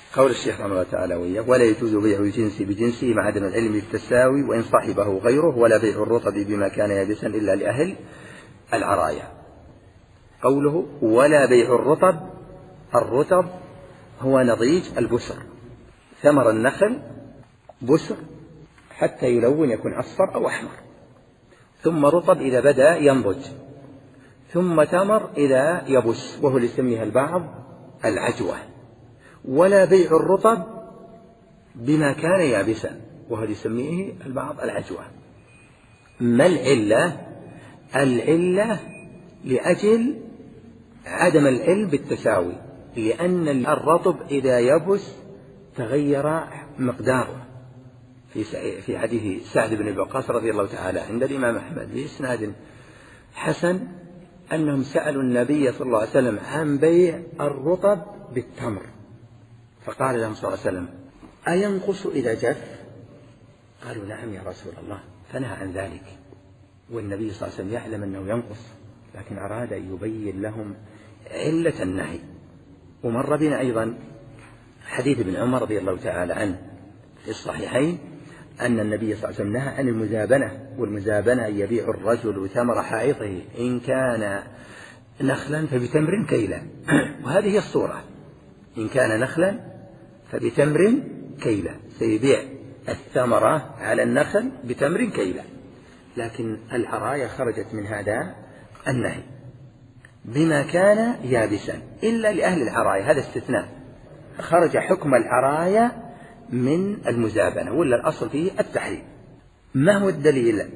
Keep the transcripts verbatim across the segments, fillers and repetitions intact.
قول الشيخ رحمه الله تعالى وإياه: ولا يجوز بيع الجنس بجنسه مع عدم العلم بالتساوي وإن صاحبه غيره، ولا بيع الرطب بما كان يابسا إلا لأهل العراية. قوله ولا بيع الرطب، الرطب هو نضيج البسر، ثمر النخل بسر حتى يلون يكون أصفر أو أحمر، ثم رطب إذا بدأ ينضج، ثم تمر إذا يبس، وهو اللي يسميها البعض العجوة. ولا بيع الرطب بما كان يابسا، وهو اللي يسميه البعض العجوة. ما العلة؟ العلة لأجل عدم العلم بالتساوي، لأن الرطب إذا يبس تغير مقداره. في حديث سعد بن أبي وقاص رضي الله تعالى عند الإمام أحمد بإسناد حسن أنهم سألوا النبي صلى الله عليه وسلم عن بيع الرطب بالتمر، فقال لهم صلى الله عليه وسلم: أينقص إذا جف؟ قالوا: نعم يا رسول الله، فنهى عن ذلك. والنبي صلى الله عليه وسلم يعلم أنه ينقص، لكن أراد أن يبين لهم علة النهي. ومر بنا أيضا حديث ابن عمر رضي الله تعالى عنه في الصحيحين أن النبي صلى الله عليه وسلم نهى عن المزابنة، والمزابنة يبيع الرجل ثمر حائطه إن كان نخلا فبتمر كيلا وهذه هي الصورة: إن كان نخلا فبتمر كيلا، سيبيع الثمرة على النخل بتمر كيلا. لكن العراية خرجت من هذا النهي بما كان يابسا إلا لأهل العراية، هذا استثناء، خرج حكم العراية من المزابنة، ولا الأصل فيه التحريم. ما هو الدليل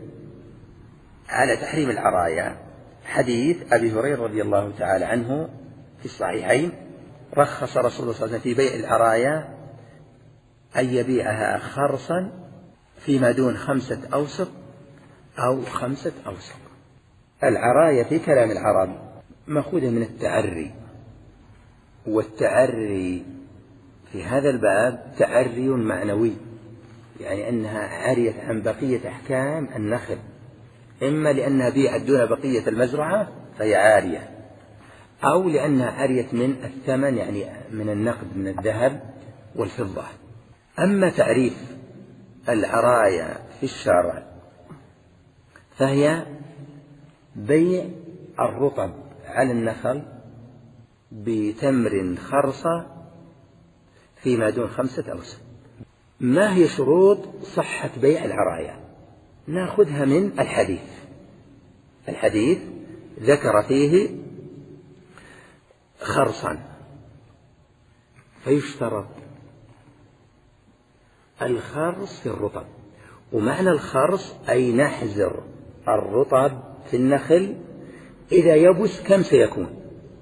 على تحريم العراية؟ حديث أبي هريرة رضي الله تعالى عنه في الصحيحين: رخص رسول الله صلى الله عليه وسلم في بيع العراية أن يبيعها خرصا فيما دون خمسة أوسق أو خمسة أوسق. العراية في كلام العرب مأخوذة من التعري، والتعري في هذا الباب تعري معنوي، يعني أنها عارية عن بقية أحكام النخل، إما لأنها بيعت دون بقية المزرعة فهي عارية، أو لأنها عارية من الثمن، يعني من النقد من الذهب والفضة. أما تعريف العراية في الشرع فهي بيع الرطب على النخل بتمر خرصة فيما دون خمسة أوسق. ما هي شروط صحة بيع العراية؟ نأخذها من الحديث. الحديث ذكر فيه خرصا، فيشترط الخرص في الرطب، ومعنى الخرص أي نحزر الرطب في النخل إذا يبس كم سيكون،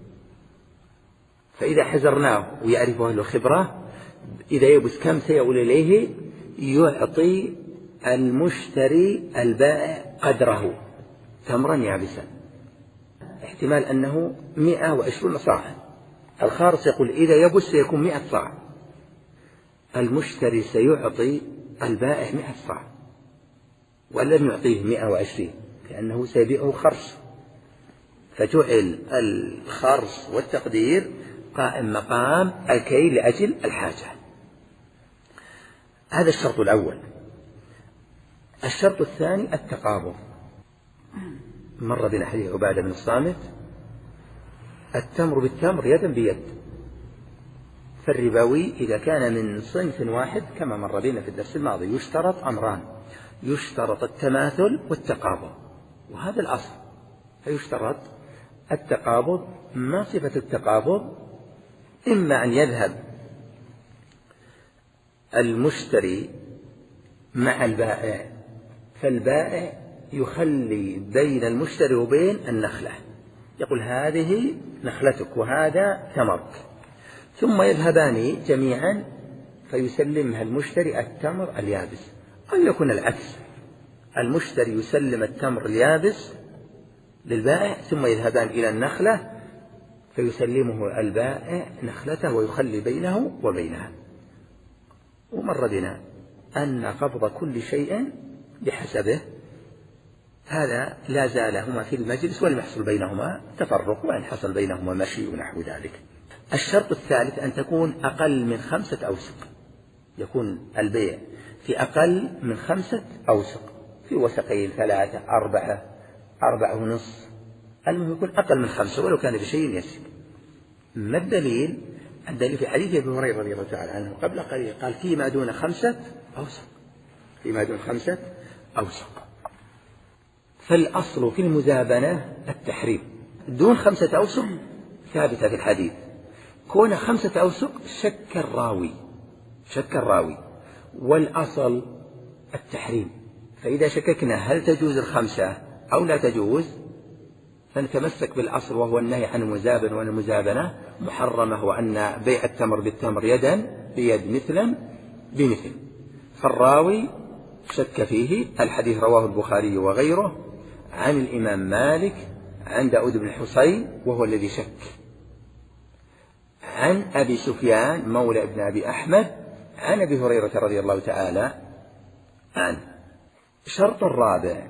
فإذا حزرناه ويعرف أهل الخبرة إذا يبس كم سيؤول إليه يعطي المشتري البائع قدره تمرا يابسا، احتمال أنه مئة وعشرون صاعا. الخارص يقول إذا يبس سيكون مئة صاع، المشتري سيعطي البائع مئة صاع، ولم يعطيه مئة وعشرين لأنه سيبيعه خرص، فجعل الخرص والتقدير قائم مقام الكيل لأجل الحاجة. هذا الشرط الأول. الشرط الثاني التقابض. مر بنا حديث عبادة بن الصامت: التمر بالتمر يدا بيد. فالربوي إذا كان من صنف واحد كما مر بنا في الدرس الماضي يشترط أمران: يشترط التماثل والتقابض، وهذا الأصل، فيشترط التقابض. ما صفة التقابض؟ إما أن يذهب المشتري مع البائع، فالبائع يخلي بين المشتري وبين النخلة، يقول هذه نخلتك وهذا تمرك، ثم يذهبان جميعا فيسلمها المشتري التمر اليابس، أو يكون العكس، المشتري يسلم التمر اليابس للبائع ثم يذهبان إلى النخلة فيسلمه البائع نخلته ويخلي بينه وبينها. ومر بنا أن قبض كل شيء بحسبه، هذا لا زال هما في المجلس ولم يحصل بينهما تفرق، وإن حصل بينهما مشي ونحو ذلك. الشرط الثالث أن تكون أقل من خمسة أوسق، يكون البيع في أقل من خمسة أوسق، في وسقين ثلاثة أربعة أربعة ونصف، المهم يكون أقل من خمسة ولو كان بشيء يسير. ما الدليل؟ الدليل في حديث أبي هريرة رضي الله تعالى عنه قبل قليل قال فيما دون خمسة أوسق، فيما دون خمسة أوسق. فالأصل في المزابنة التحريم، دون خمسة أوسق ثابتة في الحديث، كون خمسة أوسق شك الراوي شك الراوي والأصل التحريم. فإذا شككنا هل تجوز الخمسة أو لا تجوز فنتمسك بالأصل وهو النهي عن المزابنة، وأن المزابنة محرمة، وأن بيع التمر بالتمر يدا بيد مثلا بمثل. فالراوي شك فيه. الحديث رواه البخاري وغيره عن الإمام مالك عن داود بن حصين وهو الذي شك، عن أبي سفيان مولى ابن أبي أحمد عن أبي هريرة رضي الله تعالى عنه. شرط الرابع: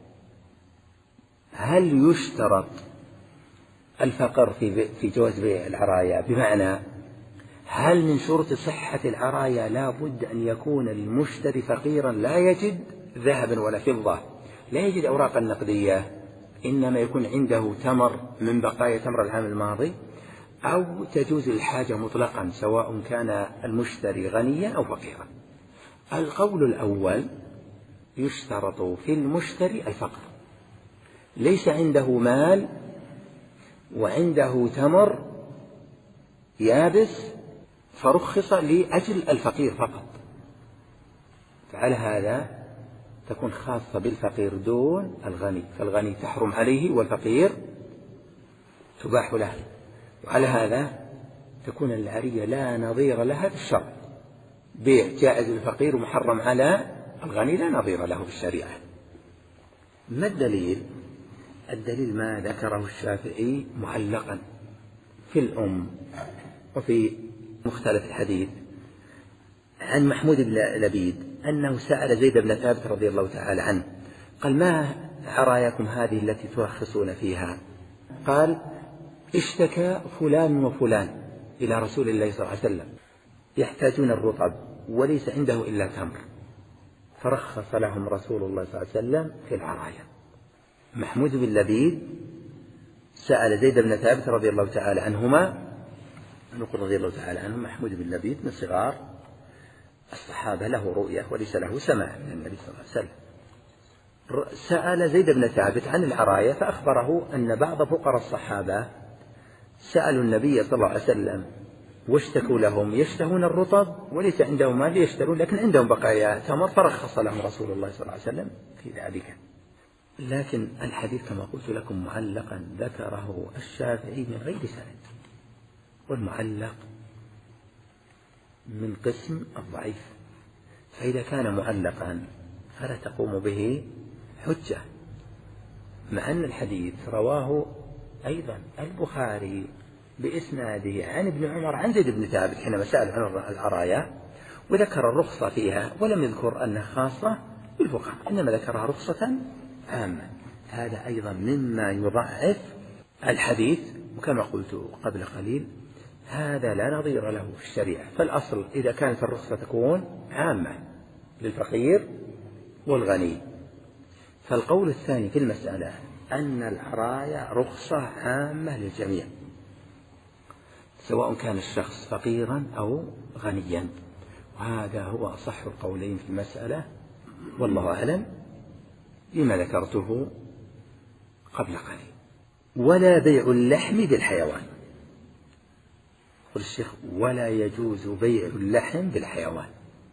هل يشترط الفقر في في جواز بيع العرايا؟ بمعنى هل من شروط صحة العرايا لا بد أن يكون المشتري فقيرا لا يجد ذهبا ولا فضة، لا يجد أوراقا نقدية، إنما يكون عنده تمر من بقايا تمر العام الماضي، أو تجوز الحاجة مطلقا سواء كان المشتري غنيا أو فقيرا؟ القول الأول: يشترط في المشتري الفقر، ليس عنده مال وعنده تمر يابس فرخص لأجل الفقير فقط، فعلى هذا تكون خاصة بالفقير دون الغني، فالغني تحرم عليه والفقير تباح له، وعلى هذا تكون العرية لا نظير لها بالشرع، بيع جائز للفقير ومحرم على الغني لا نظير له بالشريعة. ما الدليل؟ الدليل ما ذكره الشافعي معلقا في الأم وفي مختلف الحديث عن محمود بن لبيد أنه سأل زيد بن ثابت رضي الله تعالى عنه قال: ما عراياكم هذه التي ترخصون فيها؟ قال: اشتكى فلان وفلان إلى رسول الله صلى الله عليه وسلم يحتاجون الرطب وليس عنده إلا تمر، فرخص لهم رسول الله صلى الله عليه وسلم في العرايا. محمود بن لبيد سأل زيد بن ثابت رضي الله تعالى عنهما، نقول رضي الله تعالى عنهم، محمود بن لبيد من صغار الصحابة، له رؤية وليس له سماع من النبي صلى الله عليه وسلم. سأل زيد بن ثابت عن العرايا فأخبره أن بعض فقراء الصحابة سألوا النبي صلى الله عليه وسلم واشتكوا لهم يشتهون الرطب وليس عندهم مال يشترون، لكن عندهم بقايا تمر، فرخص لهم رسول الله صلى الله عليه وسلم في ذلك. لكن الحديث كما قلت لكم معلقا ذكره الشافعي من غير سند، والمعلق من قسم الضعيف، فإذا كان معلقا فلا تقوم به حجة، مع أن الحديث رواه أيضا البخاري بإسناده عن ابن عمر عن زيد بن ثابت حينما سأل عن العرايا، وذكر الرخصة فيها ولم يذكر أنها خاصة بالفقراء، إنما ذكرها رخصة عامة. هذا أيضا مما يضعف الحديث، وكما قلت قبل قليل هذا لا نظير له في الشريعة. فالأصل إذا كانت الرخصة تكون عامة للفقير والغني. فالقول الثاني في المسألة أن العرايا رخصة عامة للجميع سواء كان الشخص فقيرا أو غنيا، وهذا هو أصح القولين في المسألة والله أعلم لما ذكرته قبل قليل. ولا بيع اللحم بالحيوان، يقول الشيخ: ولا يجوز بيع اللحم بالحيوان.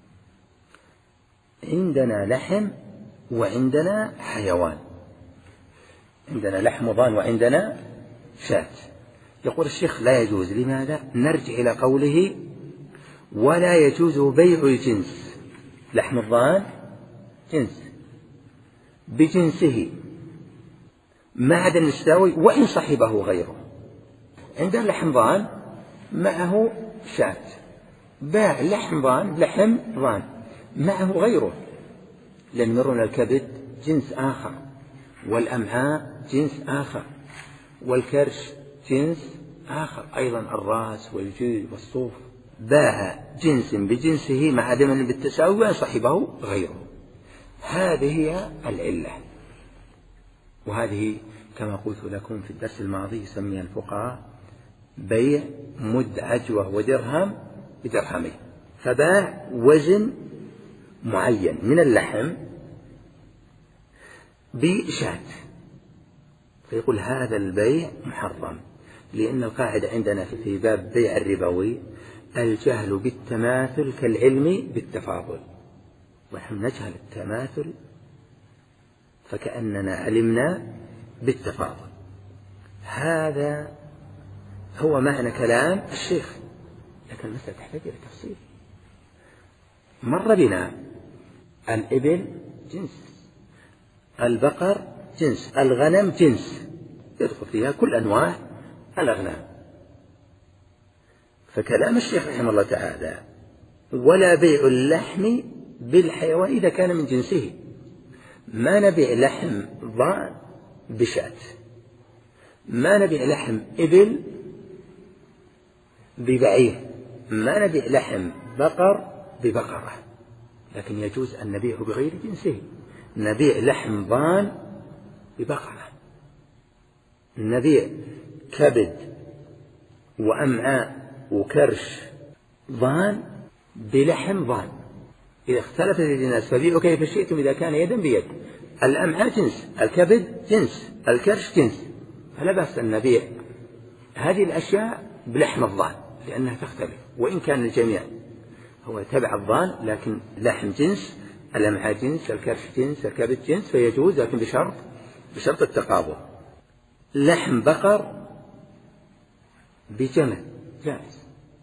عندنا لحم وعندنا حيوان، عندنا لحم ضان وعندنا شاة. يقول الشيخ: لا يجوز. لماذا؟ نرجع إلى قوله: ولا يجوز بيع الجنس. لحم الضان جنس بجنسه معدن يستوي وإن صحبه غيره. عندنا لحم ضان معه شاة، باع لحم ضان لحم ضان معه غيره، لأن يرون الكبد جنس آخر، والأمعاء جنس آخر، والكرش جنس آخر أيضا الرأس والجلد والصوف، باع جنس بجنسه مع عدم بالتساوي وإن صحبه غيره. هذه هي العلة، وهذه كما قلت لكم في الدرس الماضي يسميها الفقهاء بيع مد عجوة ودرهم بدرهمين، فباع وزن معين من اللحم بشاة، فيقول هذا البيع محرم، لأن القاعدة عندنا في باب بيع الربوي الجهل بالتماثل كالعلم بالتفاضل، ونحن نجهل التماثل فكأننا علمنا بالتفاضل. هذا هو معنى كلام الشيخ، لكن المسألة تحتاج إلى تفصيل. مر بنا الإبل جنس، البقر جنس، الغنم جنس، يدخل فيها كل أنواع الأغنام. فكلام الشيخ رحمه الله تعالى ولا بيع اللحم بالحيوان إذا كان من جنسه، ما نبيع لحم ضأن بشاة، ما نبيع لحم إبل ببعير، ما نبيع لحم بقر ببقرة، لكن يجوز أن نبيعه بغير جنسه. نبيع لحم ضان ببقرة، نبيع كبد وأمعاء وكرش ضان بلحم ضان. إذا اختلفت الجناس فبيعوا كيف شئتم إذا كان يدا بيد. الأمعاء جنس، الكبد جنس، الكرش جنس، فلا بأس أن نبيع هذه الأشياء بلحم الضان لأنها تختلف، وإن كان الجميع هو تبع الضان لكن لحم جنس، الأمعاء جنس، الكرش جنس، الكبد جنس، فيجوز لكن بشرط بشرط التقابل. لحم بقر بجمل جائز،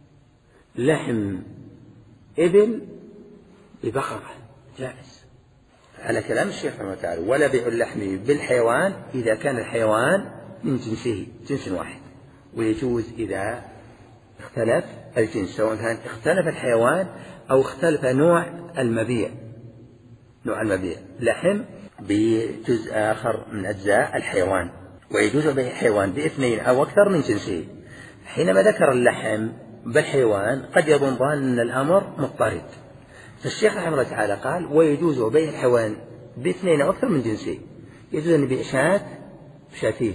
لحم إبل ببقرة جائز، على كلام الشيخ رحمه الله تعالى. ولا بيع اللحم بالحيوان إذا كان الحيوان من جنسه جنس واحد، ويجوز إذا اختلف الجنس، سواء كان اختلف الحيوان أو اختلف نوع المبيع، نوع المبيع لحم بجزء آخر من أجزاء الحيوان، ويجوز بيع الحيوان باثنين أو أكثر من جنسه. حينما ذكر اللحم بالحيوان قد يظن أن الأمر مضطرد، فالشيخ رحمه الله تعالى قال ويجوز بيع الحيوان باثنين أو أكثر من جنسه. يجوز أن يبيع شاة بشاتين،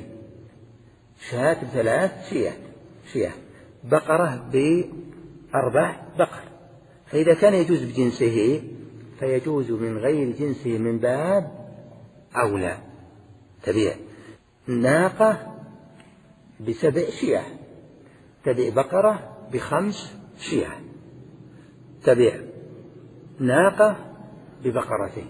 شاة بثلاث شياه شياه، بقرة بأربع بقر. فإذا كان يجوز بجنسه فيجوز من غير جنسه من باب أولى. تبيع ناقة بسبع شياه، تبيع بقرة بخمس شياه، تبيع ناقة ببقرتين.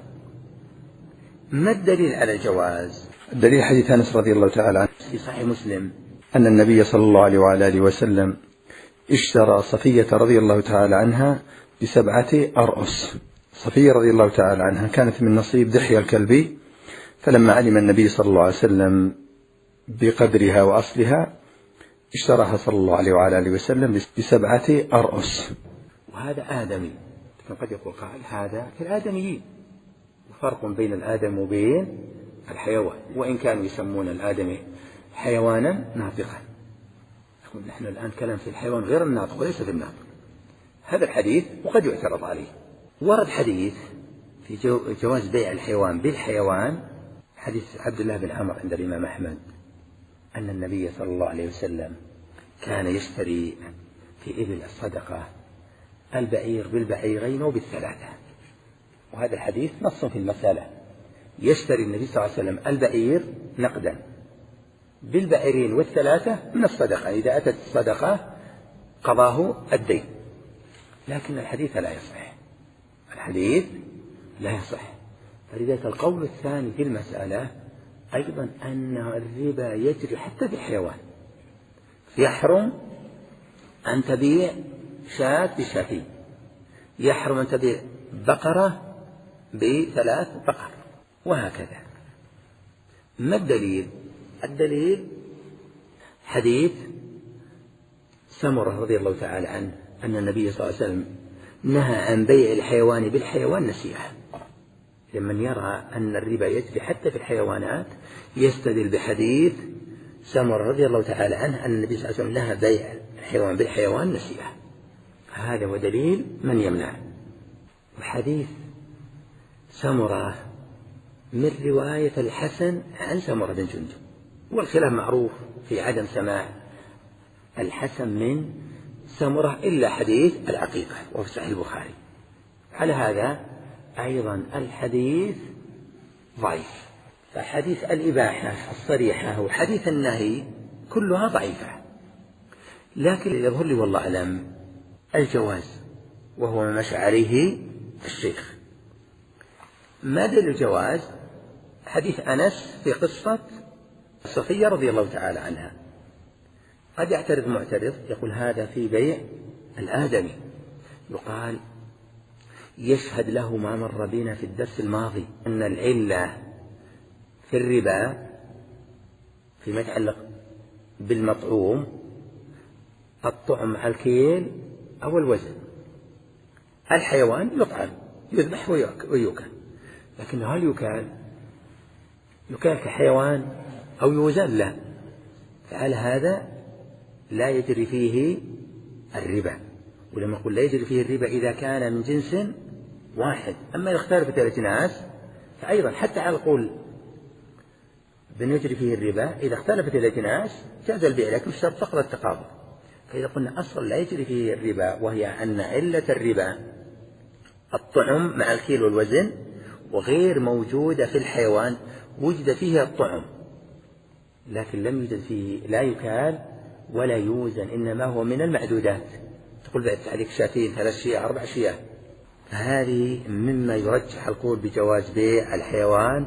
ما الدليل على الجواز؟ الدليل حديث أنس رضي الله تعالى عنه في صحيح مسلم أن النبي صلى الله عليه وعلى آله وسلم اشترى صفية رضي الله تعالى عنها بسبعة أرأس. صفية رضي الله تعالى عنها كانت من نصيب دحية الكلبي، فلما علم النبي صلى الله عليه وسلم بقدرها وأصلها اشتراها صلى الله عليه وعلى آله وسلم بسبعة أرأس. وهذا آدمي، قد يقول قائل هذا كالآدميين، وفرق بين الآدم وبين الحيوان، وإن كانوا يسمون الآدمي حيوانا ناطقا. نحن الآن كلام في الحيوان غير الناطق وليس في الناطق. هذا الحديث وقد يعترض عليه. ورد حديث في جواز بيع الحيوان بالحيوان، حديث عبد الله بن عمرو عند الإمام أحمد أن النبي صلى الله عليه وسلم كان يشتري في إبل الصدقة البعير بالبعيرين وبالثلاثة، وهذا الحديث نص في المسألة. يشتري النبي صلى الله عليه وسلم البعير نقدا بالبعيرين والثلاثة من الصدقة، إذا أتت الصدقة قضاه الدين، لكن الحديث لا يصح، الحديث لا يصح. فلذلك القول الثاني في المسألة أيضا أن الربا يجري حتى في الحيوان، يحرم أن تبيع شاة بشاتين، يحرم أن تبيع بقرة بثلاث بقر، وهكذا. ما الدليل؟ الدليل حديث سمرة رضي الله تعالى عنه أن النبي صلى الله عليه وسلم نهى عن بيع الحيوان بالحيوان نسيئة. لمن يرى أن الربا يجري حتى في الحيوانات يستدل بحديث سمرة رضي الله تعالى عنه أن النبي صلى الله عليه وسلم نهى بيع الحيوان بالحيوان نسيئة. هذا ودليل من يمنع. وحديث سمرة من رواية الحسن عن سمرة بن جندب، والخلاف معروف في عدم سماع الحسن من سمرة إلا حديث العقيقة وفي صحيح البخاري. على هذا أيضا الحديث ضعيف. فحديث الإباحة الصريحة وحديث النهي كلها ضعيفة، لكن يظهر لي والله أعلم الجواز، وهو ما مشى عليه الشيخ. ما دل الجواز؟ حديث أنس في قصة صفية رضي الله تعالى عنها. قد يعترض معترض يقول هذا في بيع الآدمي، يقال يشهد له ما مر بنا في الدرس الماضي أن العلة في الربا فيما يتعلق بالمطعوم الطعم على الكيل أو الوزن. الحيوان يطعم يذبح ويوكل، لكن هل يكال يكال كحيوان أو يوزن؟ لا. فعلى هذا لا يجري فيه الربا. ولما نقول لا يجري فيه الربا إذا كان من جنس واحد. أما إذا اختلفت الأجناس فأيضا حتى على القول بنجري فيه الربا إذا اختلفت الأجناس جاز البيع، لكن الشرط فقط التقابض. فإذا قلنا أصلا لا يجري فيه الربا، وهي أن علة الربا الطعم مع الكيل والوزن، وغير موجودة في الحيوان، وجد فيه الطعم لكن لم يوجد فيه لا يكال ولا يوزن، إنما هو من المعدودات. تقول بعد عليك شاتين ثلاث شياه أربع شياه. فهذه مما يرجح القول بجواز بيع الحيوان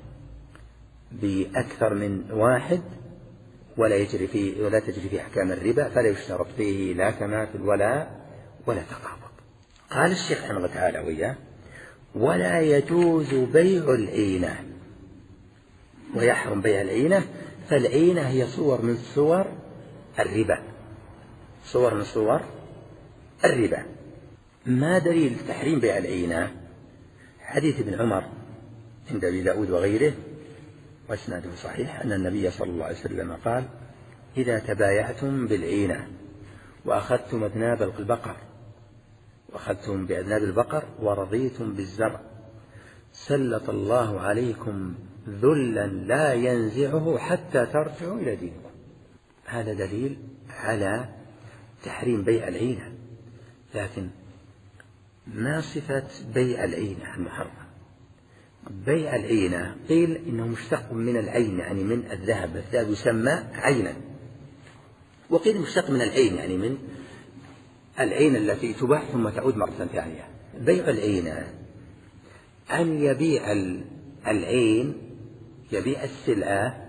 بأكثر من واحد، ولا يجري فيه ولا تجري فيه أحكام الربا، فلا يشترط فيه لا تماثل ولا ولا تقابض. قال الشيخ رحمه الله تعالى وياه: ولا يجوز بيع العينة، ويحرم بيع العينة. فالعينة هي صور من صور الربا، صور من صور الربا. ما دليل تحريم بيع العينة؟ حديث ابن عمر عند أبي داود وغيره واسناده صحيح أن النبي صلى الله عليه وسلم قال: إذا تبايعتم بالعينة وأخذتم أذناب البقر وأخذتم بأذناب البقر ورضيتم بالزرع سلط الله عليكم ذلا لا ينزعه حتى ترجعوا إلى دينكم. هذا دليل على تحريم بيع العينة. لكن ما صفة بيع العينة المحرم؟ بيع العينة قيل إنه مشتق من العين، يعني من الذهب، الذهب يسمى عينا، وقيل مشتق من العين، يعني من العين التي تباع ثم تعود مرة ثانية. بيع العينة أن يبيع العين، يبيع السلعة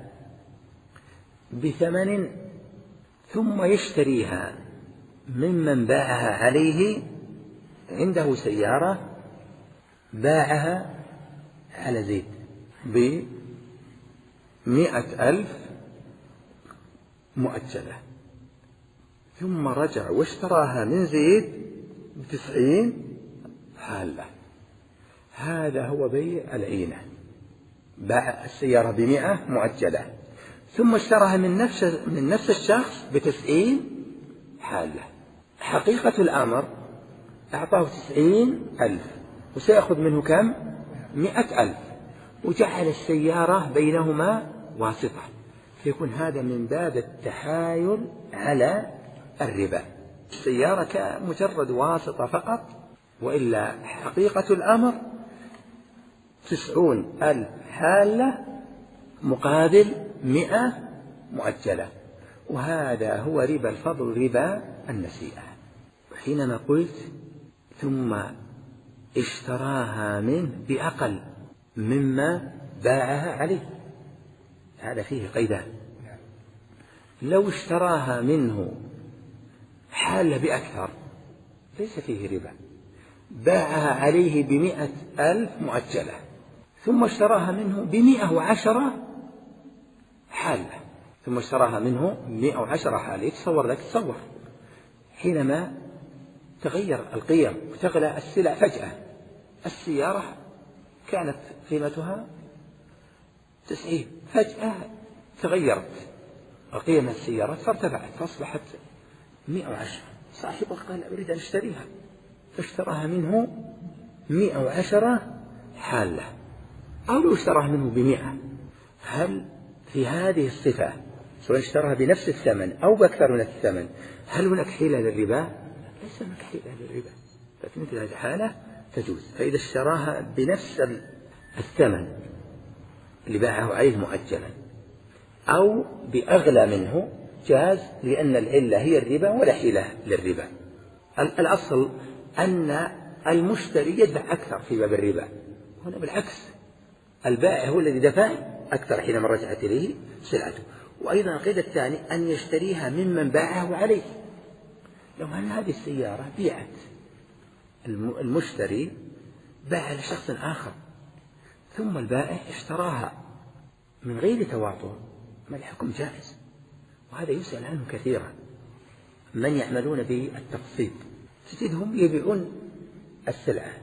بثمن ثم يشتريها ممن باعها عليه، عنده سيارة باعها على زيت بمئة ألف مؤجلة، ثم رجع واشتراها من زيت بتسعين حالة. هذا هو بيع العينة. باع السيارة بمئة مؤجلة ثم اشتراها من نفس من نفس الشخص بتسعين حالة. حقيقة الأمر أعطاه تسعين ألف وسيأخذ منه كم؟ مئة ألف، وجعل السيارة بينهما واسطة، فيكون هذا من باب التحايل على الربا. السيارة كمجرد واسطة فقط، وإلا حقيقة الأمر تسعون ألف حالة مقابل مئة مؤجلة، وهذا هو ربا الفضل، ربا النسيئة. حينما قلت ثم اشتراها منه بأقل مما باعها عليه، هذا فيه قيدان. لو اشتراها منه حال بأكثر ليس فيه ربا، باعها عليه بمئة ألف مؤجلة ثم اشتراها منه بمئة وعشرة حالة، ثم اشتراها منه مئة وعشرة حالة. يتصور لك، تصور حينما تغير القيم وتغلى السلع فجأة. السيارة كانت قيمتها تسعين، فجأة تغيرت قيمة السيارات فارتفعت فأصبحت مئة وعشرة، صاحبه قال أريد أن أشتريها، فاشتراها منه مئة وعشرة حالة، أو لو اشتراها منه بمئة، هل في هذه الصفة سواء اشتراها بنفس الثمن أو بأكثر من الثمن هل هناك حيلة للربا؟ ليس هناك حيلة للربا، ففي مثل هذه الحالة تجوز. فإذا اشتراها بنفس الثمن اللي باعه عليه مؤجلا أو بأغلى منه جاز، لأن العلة هي الربا ولا حيلة للربا. الأصل أن المشتري يدفع أكثر في باب الربا، هنا بالعكس البائع هو الذي دفع أكثر حينما رجعت إليه سلعته. وأيضا القيد الثاني أن يشتريها ممن باعه عليه. لو أن هذه السيارة بيعت المشتري باع لشخص آخر ثم البائع اشتراها من غير تواطؤ، ما الحكم جائز، وهذا يسأل عنه كثيرا. من يعملون بالتقسيط تجدهم يبيعون السلعة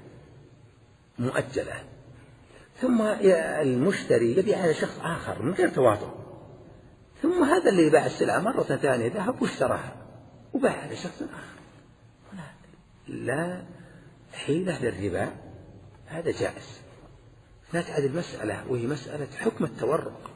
مؤجلة ثم المشتري يبيع على شخص آخر من غير تواطؤ، ثم هذا اللي باع السلعة مرة ثانية ذهب واشتراها وباع على شخص آخر. هنا لا حيلة للربا، هذا جائز. هناك عاد المسألة وهي مسألة حكم التورق.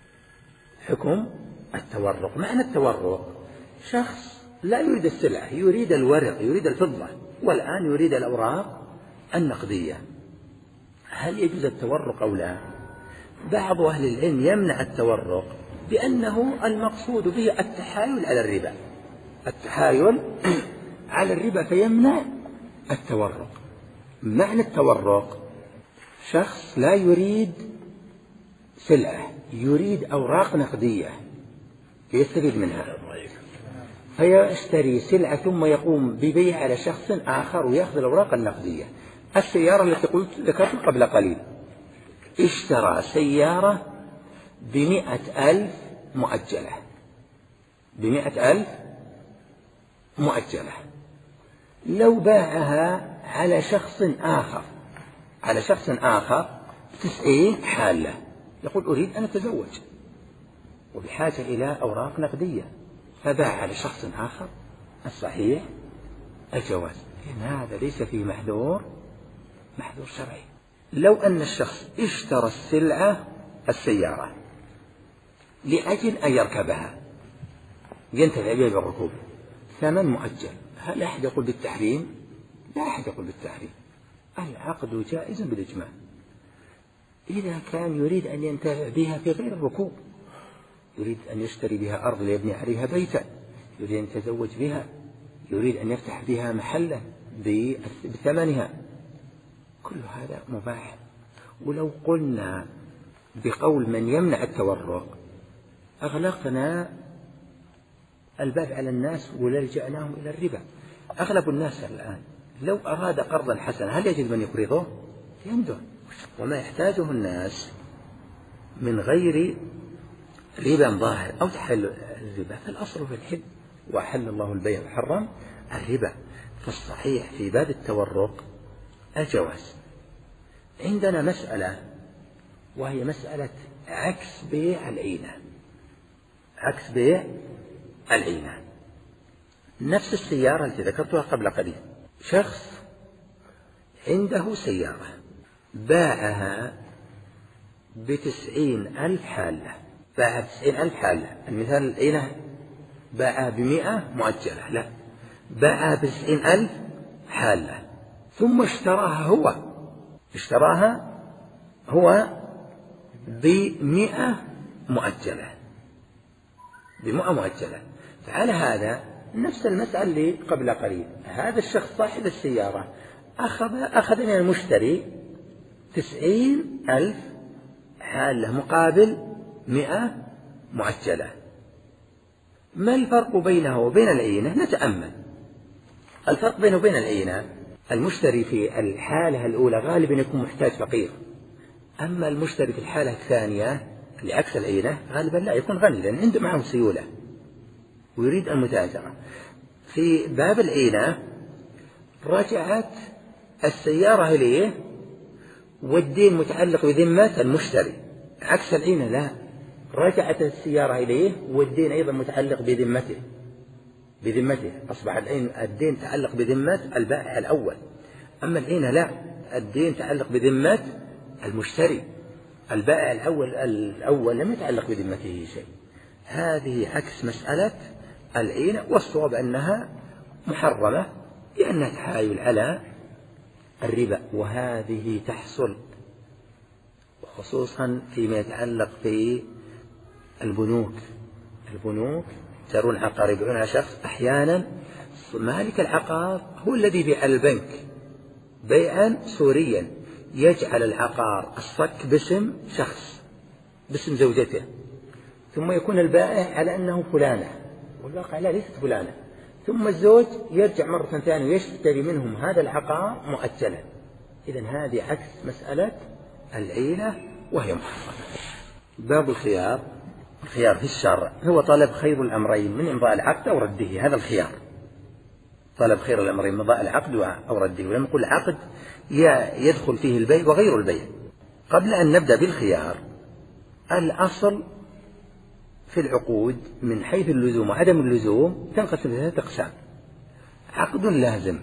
حكم التورق، معنى التورق شخص لا يريد السلعة، يريد الورق، يريد الفضة، والآن يريد الأوراق النقدية، هل يجوز التورق أو لا؟ بعض أهل العلم يمنع التورق بأنه المقصود به التحايل على الربا، التحايل على الربا فيمنع التورق. معنى التورق شخص لا يريد سلعة، يريد أوراق نقدية يستفيد منها، فيشتري سلعة ثم يقوم ببيع على شخص آخر ويأخذ الأوراق النقدية. السيارة التي قلت ذكرت قبل قليل، اشترى سيارة بمئة ألف مؤجلة، بمئة ألف مؤجلة، لو باعها على شخص آخر على شخص آخر تسعين حالة، يقول أريد أن أتزوج وبحاجة إلى أوراق نقدية، فباع على شخص آخر، الصحيح الجواز، لأن هذا ليس فيه محذور محذور شرعي. لو أن الشخص اشترى السلعة السيارة لأجل أن يركبها ينتفع بها بالركوب، ثمن مؤجل، هل أحد يقول بالتحريم؟ لا أحد يقول بالتحريم، العقد جائز بالإجماع إذا كان يريد أن ينتفع بها في غير الركوب، يريد أن يشتري بها أرض ليبني عليها بيتا، يريد أن يتزوج بها، يريد أن يفتح بها محلا بثمنها، كل هذا مباح. ولو قلنا بقول من يمنع التورق أغلقنا الباب على الناس ولجأناهم إلى الربا. أغلب الناس الآن لو أراد قرضا حسنا هل يجد من يقرضه؟ ينده، وما يحتاجه الناس من غير ربا ظاهر أو تحل الربا، فالأصل في الحل، وأحل الله البيع وحرم الربا، فالصحيح في باب التورق الجواز. عندنا مسألة وهي مسألة عكس بيع العينة، عكس بيع العينة. نفس السيارة التي ذكرتها قبل قليل، شخص عنده سيارة باعها بتسعين ألف حالة، باعها بتسعين ألف حالة، المثال العينة باعها بمئة مؤجلة، لا باعها بتسعين ألف حالة، ثم اشتراها هو اشتراها هو بمئة مؤجلة، بمئة مؤجلة. فعلى هذا نفس المسألة اللي قبل قليل، هذا الشخص صاحب السيارة أخذ أخذ من المشتري تسعين ألف حالة مقابل مئة مؤجلة. ما الفرق بينه وبين العينة؟ نتأمل الفرق بينه وبين العينة. المشتري في الحالة الأولى غالبا يكون محتاج فقير، أما المشتري في الحالة الثانية اللي عكس العينة غالبا لا، يكون غني لأن عنده معه سيولة ويريد المتاجرة. في باب العينة رجعت السيارة إليه والدين متعلق بذمة المشتري، عكس العينة لا، رجعت السيارة إليه والدين أيضا متعلق بذمته بذمته أصبح الحين الدين تعلق بذمة البائع الأول. أما الحين لا، الدين تعلق بذمة المشتري. البائع الأول الأول لم يتعلق بذمته شيء. هذه عكس مسألة العينة، والصواب أنها محرمة لأنها تحايل على الربا، وهذه تحصل خصوصا فيما يتعلق في البنوك. البنوك ترون عقار يبيعونها شخص، أحيانا مالك العقار هو الذي يبيع على البنك بيعا سوريا، يجعل العقار الصك باسم شخص باسم زوجته، ثم يكون البائع على أنه فلانة والواقع لا ليست فلانة، ثم الزوج يرجع مرة ثانية ويشتري منهم هذا العقار مؤجلا. إذن هذه عكس مسألة العينة وهي محرمة. باب الخيار. الخيار في الشرع هو طلب خير الأمرين من إمضاء العقد أو رده، هذا الخيار، طلب خير الأمرين من إمضاء العقد أو رده. ولما نقول عقد يدخل فيه البيع وغير البيع. قبل أن نبدأ بالخيار، الأصل في العقود من حيث اللزوم وعدم اللزوم تنقسم إلى ثلاثة أقسام: عقد لازم،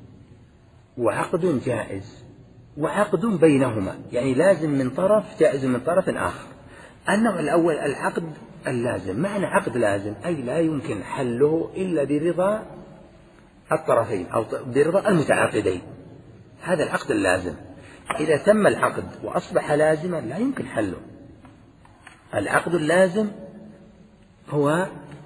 وعقد جائز، وعقد بينهما، يعني لازم من طرف جائز من طرف آخر. النوع الأول العقد اللازم. معنى عقد لازم أي لا يمكن حله إلا برضا الطرفين أو برضا المتعاقدين، هذا العقد اللازم. إذا تم العقد وأصبح لازما لا يمكن حله. العقد اللازم هو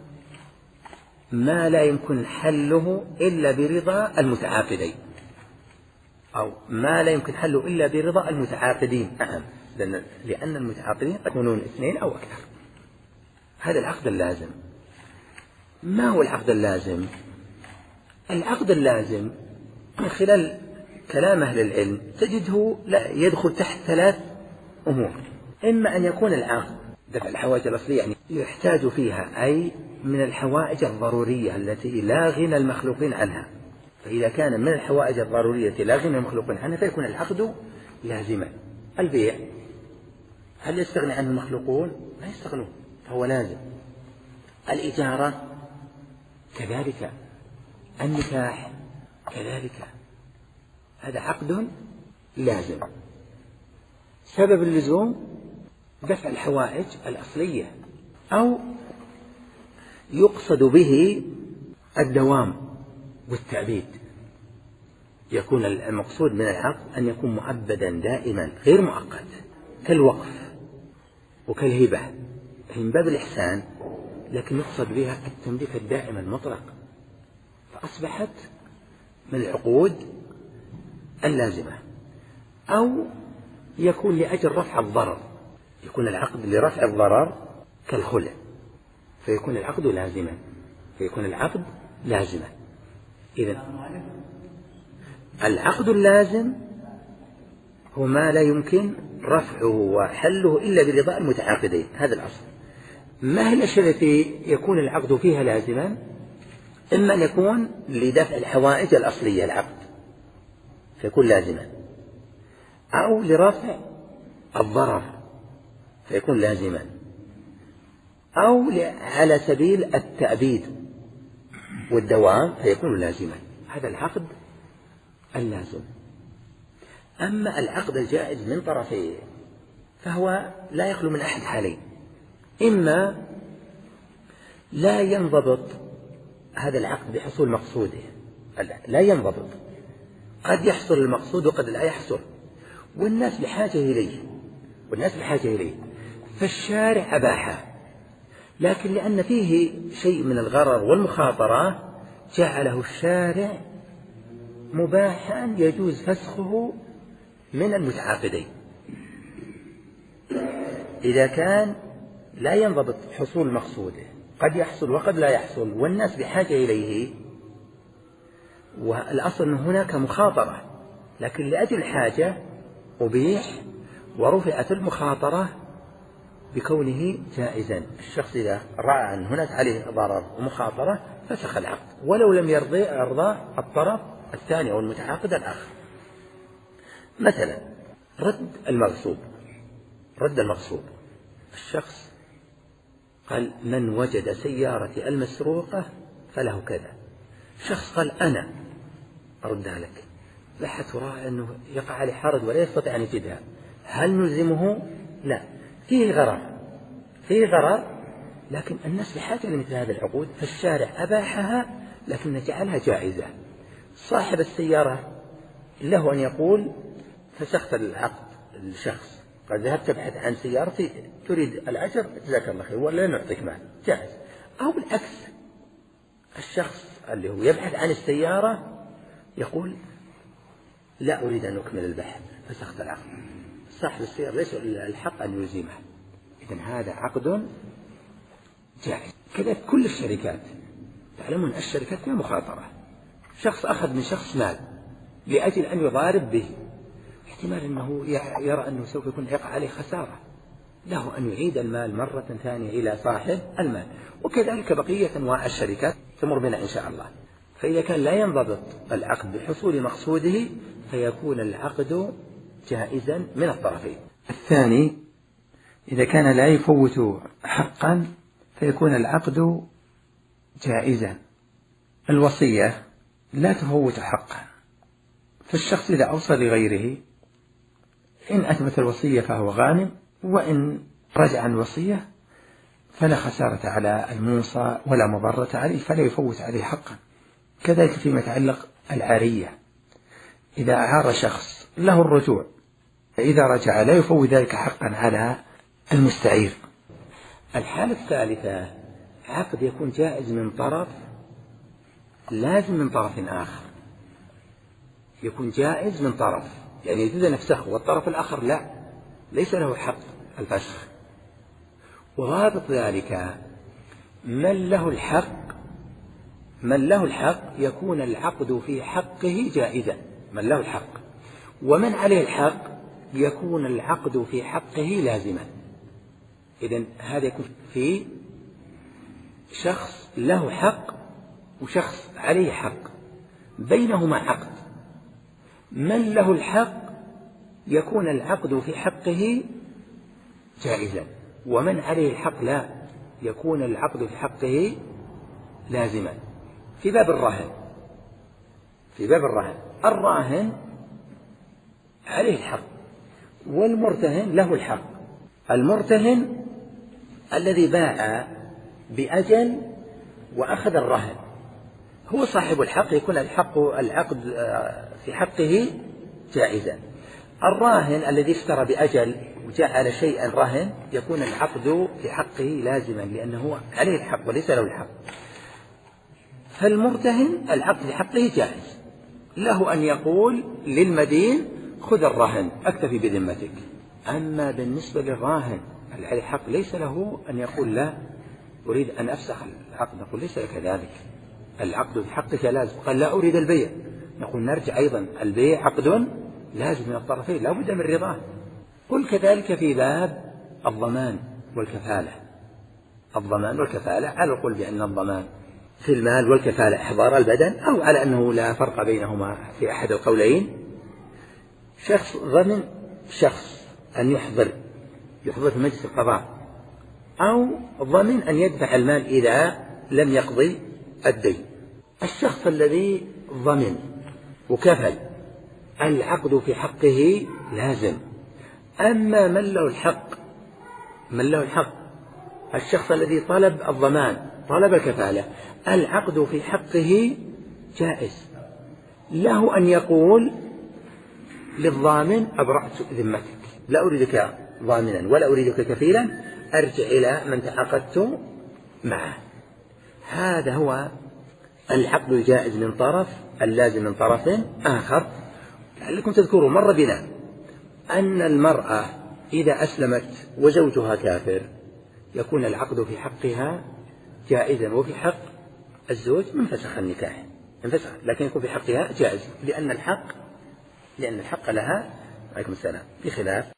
ما لا يمكن حله إلا برضا المتعاقدين، أو ما لا يمكن حله إلا برضا المتعاقدين أهم، لأن المتعاقدين قد يكونون اثنين أو أكثر. هذا العقد اللازم. ما هو العقد اللازم؟ العقد اللازم من خلال كلام أهل العلم تجده لا يدخل تحت ثلاث أمور: إما أن يكون العقد دفع الحوائج الأصلية، يعني يحتاج فيها، أي من الحوائج الضرورية التي لا غنى المخلوقين عنها، فإذا كان من الحوائج الضرورية لا غنى المخلوقين عنها فيكون العقد لازما. البيع هل يستغني عنه المخلوقون؟ لا يستغنون، فهو لازم. الإجارة كذلك، النكاح كذلك، هذا عقد لازم. سبب اللزوم دفع الحوائج الأصلية، أو يقصد به الدوام والتعبيد. يكون المقصود من العقد أن يكون مؤبدا دائما غير مؤقت، كالوقف وكالهبة من باب الإحسان، لكن يقصد بها التمليك الدائم المطلق، فأصبحت من العقود اللازمة. أو يكون لأجل رفع الضرر، يكون العقد لرفع الضرر كالخلع، فيكون العقد لازما، فيكون العقد لازما. إذن العقد اللازم هو ما لا يمكن رفعه وحله إلا برضاء المتعاقدين، هذا الأصل. ما هي الأشياء التي يكون العقد فيها لازما؟ إما أن يكون لدفع الحوائج الأصلية العقد فيكون لازما، أو لرفع الضرر فيكون لازما، أو على سبيل التأبيد والدوام فيكون لازما. هذا العقد اللازم. أما العقد الجائز من طرفين فهو لا يخلو من أحد حالين: إما لا ينضبط هذا العقد بحصول مقصوده، لا ينضبط، قد يحصل المقصود وقد لا يحصل، والناس بحاجة إليه والناس بحاجة إليه فالشارع أباحه، لكن لأن فيه شيء من الغرر والمخاطرة جعله الشارع مباحا يجوز فسخه من المتعاقدين. إذا كان لا ينضبط حصول مقصوده، قد يحصل وقد لا يحصل، والناس بحاجة إليه، والأصل أن هناك مخاطرة، لكن لأجل الحاجة أبيح ورفعت المخاطرة بكونه جائزا. الشخص إذا رأى أن هناك عليه ضرر ومخاطرة فسخ العقد ولو لم يرضي يرضى الطرف الثاني أو المتعاقد الآخر. مثلا رد المغصوب، رد المغصوب، الشخص قال من وجد سيارتي المسروقة فله كذا. شخص قال أنا أردها لك، بحث وراء أنه يقع عليه حرج ولا يستطيع أن يجدها، هل نلزمه؟ لا، فيه غرر، فيه غرر، لكن الناس بحاجة لمثل هذه العقود، فالشارع أباحها لكن جعلها جائزة. صاحب السيارة له أن يقول فسخت العقد الشخص، قال ذهبت تبحث عن سيارتي تريد الأجر جزاك الله خير ولا نعطيك مال، جائز. أو بالعكس، الشخص اللي هو يبحث عن السيارة يقول لا أريد أن أكمل البحث فسخت العقد، صاحب السيارة ليس الحق أن يلزمه. إذن هذا عقد جائز. كذلك كل الشركات، تعلمون الشركات فيها مخاطرة، شخص أخذ من شخص مال لأجل أن يضارب به، احتمال أنه يرى أنه سوف يكون يقع عليه خسارة، له أن يعيد المال مرة ثانية إلى صاحب المال. وكذلك بقية أنواع الشركات تمر بنا إن شاء الله. فإذا كان لا ينضبط العقد بحصول مقصوده فيكون العقد جائزا من الطرفين. الثاني إذا كان لا يفوت حقا فيكون العقد جائزا. الوصية لا تفوت حقا، فالشخص إذا أوصى لغيره إن أثبت الوصية فهو غانم، وإن رجع عن الوصية فلا خسارة على الموصى ولا مضرة عليه، فلا يفوت عليه حقا. كذلك فيما يتعلق العارية، إذا أعار شخص له الرجوع فإذا رجع لا يفوت ذلك حقا على المستعير. الحالة الثالثة عقد يكون جائز من طرف لازم من طرف آخر، يكون جائز من طرف يعني يجوز نفسه والطرف الآخر لا، ليس له حق الفسخ. ورابط ذلك من له الحق، من له الحق يكون العقد في حقه جائزا، من له الحق، ومن عليه الحق يكون العقد في حقه لازما. إذن هذا يكون في شخص له حق وشخص عليه حق، بينهما عقد، من له الحق يكون العقد في حقه جائزا، ومن عليه الحق لا، يكون العقد في حقه لازما. في باب الرهن، في باب الرهن الراهن عليه الحق والمرتهن له الحق. المرتهن الذي باع بأجل وأخذ الرهن هو صاحب الحق، يكون الحق العقد في حقه جائزا. الراهن الذي اشترى بأجل وجعل شيئا رهن يكون العقد في حقه لازما لأنه عليه الحق وليس له الحق. فالمرتهن العقد في حقه جائز، له أن يقول للمدين خذ الرهن أكتفي بذمتك. أما بالنسبة للراهن عليه الحق ليس له أن يقول لا أريد أن أفسخ العقد، نقول ليس لك ذلك، العقد في حقك لازم. قال لا أريد البيع، نقول نرجع أيضا البيع عقد لازم من الطرفين لا بد من رضاه. قل كذلك في باب الضمان والكفالة، الضمان والكفالة على القول بأن الضمان في المال والكفالة إحضار البدن، أو على أنه لا فرق بينهما في أحد القولين. شخص ضمن شخص أن يحضر يحضر في مجلس القضاء، أو ضمن أن يدفع المال إذا لم يقضي الدين. الشخص الذي ضمن وكفل العقد في حقه لازم. أما من له الحق، من له الحق الشخص الذي طلب الضمان طلب الكفالة العقد في حقه جائز، له أن يقول للضامن أبرأت ذمتك، لا أريدك ضامنا ولا أريدك كفيلا، أرجع إلى من تعاقدت معه. هذا هو العقد الجائز من طرف، اللازم من طرف آخر. لعلكم تذكروا مر بنا أن المرأة إذا أسلمت وزوجها كافر يكون العقد في حقها جائزا، وفي حق الزوج من فسخ النكاح انفسخ، لكن يكون في حقها جائز لأن الحق لأن الحق لها عليكم السلام بخلاف